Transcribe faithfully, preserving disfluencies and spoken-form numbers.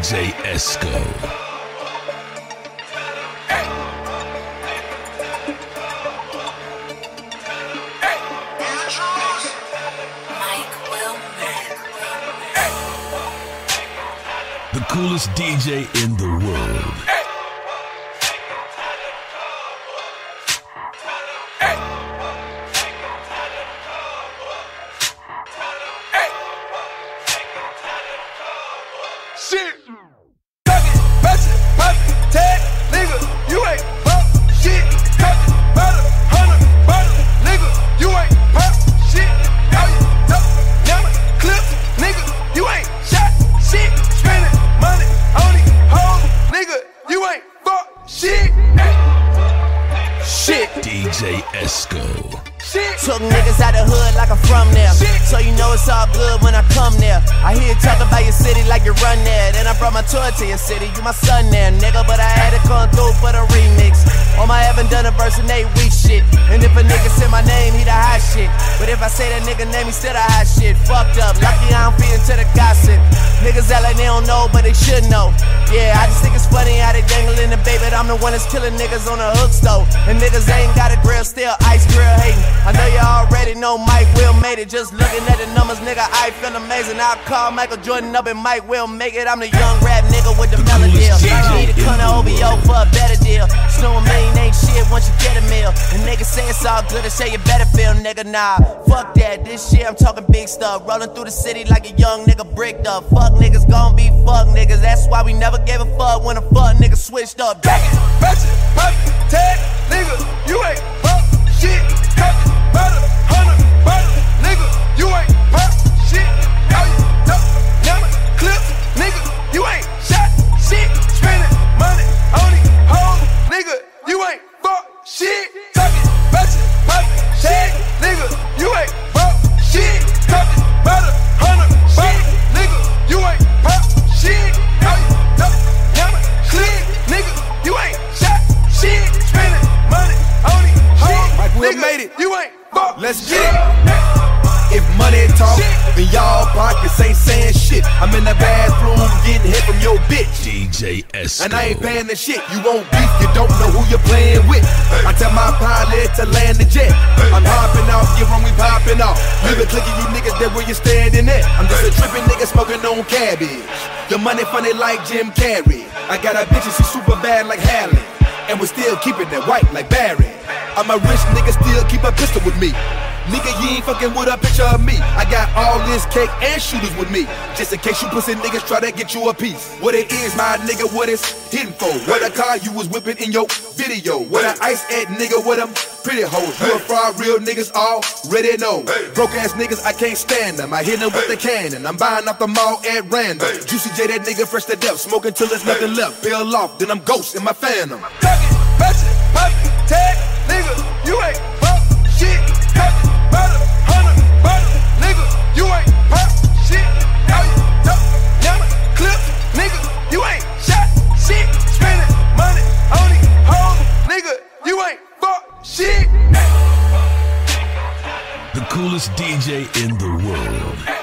J Esco. The coolest D J in the world. Shit. Tuck it, batch it, pop it, tag, nigga, you ain't pop shit. Tuck it, butter, hundred, butter, nigga, you ain't pop shit. How you duck, never clips, nigga, you ain't shot shit. Spending money on these hoes, nigga, you ain't fuck shit. Shit. D J Esco. Shit. Took niggas out the hood like I'm from there. Shit. So you know it's all good when I come there. I hear you talk about your city like you run there. Then I brought my tour to your city, you my son there, nigga. But I had to come through for the remix. On my haven't done a verse in eight weeks shit. And if a nigga say my name, he the hot shit. But if I say that nigga name, he still the hot shit. Fucked up, lucky I don't fit into the gossip. Niggas act like they don't know, but they should know. Yeah, I just think it's funny how they dangling the baby. I'm the one that's killing niggas on the hook stove. And niggas ain't got a grill, still ice grill hating. I know you already know Mike Will made it. Just looking at the numbers, nigga, I feel amazing. I'll call Michael Jordan up and Mike Will make it. I'm the young rap nigga with the, the melody. Need a ton of O V O for a better deal. Just know a million ain't shit once you get a meal. And niggas say it's all good and say you better feel, nigga. Nah, fuck that. This shit, I'm talking big stuff. Rolling through the city like a young nigga bricked up. Fuck niggas gon' be fuck niggas. That's why we never gave a fuck when a fuck nigga switched up. Back it, batch it, pop it, tag, nigga, you ain't pop shit. Tuck it, butter, hundred, butter, nigga, you ain't pop shit. How you duck, never clips, nigga, you ain't shot shit. Spending money on these hoes, nigga, you ain't fuck shit. Tuck it, batch it, pop it, tag, nigga, you ain't pop shit. Tuck it, butter, hundred, butter, nigga, you ain't pop shit. How you duck, never clip, nigga, you ain't shot shit. Spending money on these hoes, nigga, made it. You ain't fuck. Let's get it. If money talk, then y'all pockets ain't saying shit. I'm in the bathroom getting hit from your bitch. D J Esco. And I ain't paying the shit. You won't beef, you don't know who you're playing with. I tell my pilot to land the jet. I'm hopping off, get wrong, we popping off. Leave it clicking, you niggas there where you standing at. I'm just a tripping nigga smoking on cabbage. Your money funny like Jim Carrey. I got a bitch and she super bad like Hallie. And we're still keeping that white like Barry. I'm a rich nigga, still keep a pistol with me. Nigga, you ain't fucking with a picture of me. I got all this cake and shooters with me. Just in case you pussy niggas try to get you a piece. What it is, my nigga, what it's hidden for. What a car you was whipping in your video. What a ice at nigga, what them pretty hoes. You a fraud, real niggas already know. Broke ass niggas, I can't stand them. I hit them with the cannon. I'm buying off the mall at random. Juicy J, that nigga fresh to death. Smoking till there's nothing left. Peel off, then I'm ghost in my phantom. Tuck it, batch it, pop it, tag, nigga, you ain't pop shit. Tuck it, butter, hundred, butter, nigga, you ain't pop shit. How you duck, never clips, nigga, you ain't shot shit. Spending money on these hoes, nigga, you ain't fuck shit. The coolest D J in the world.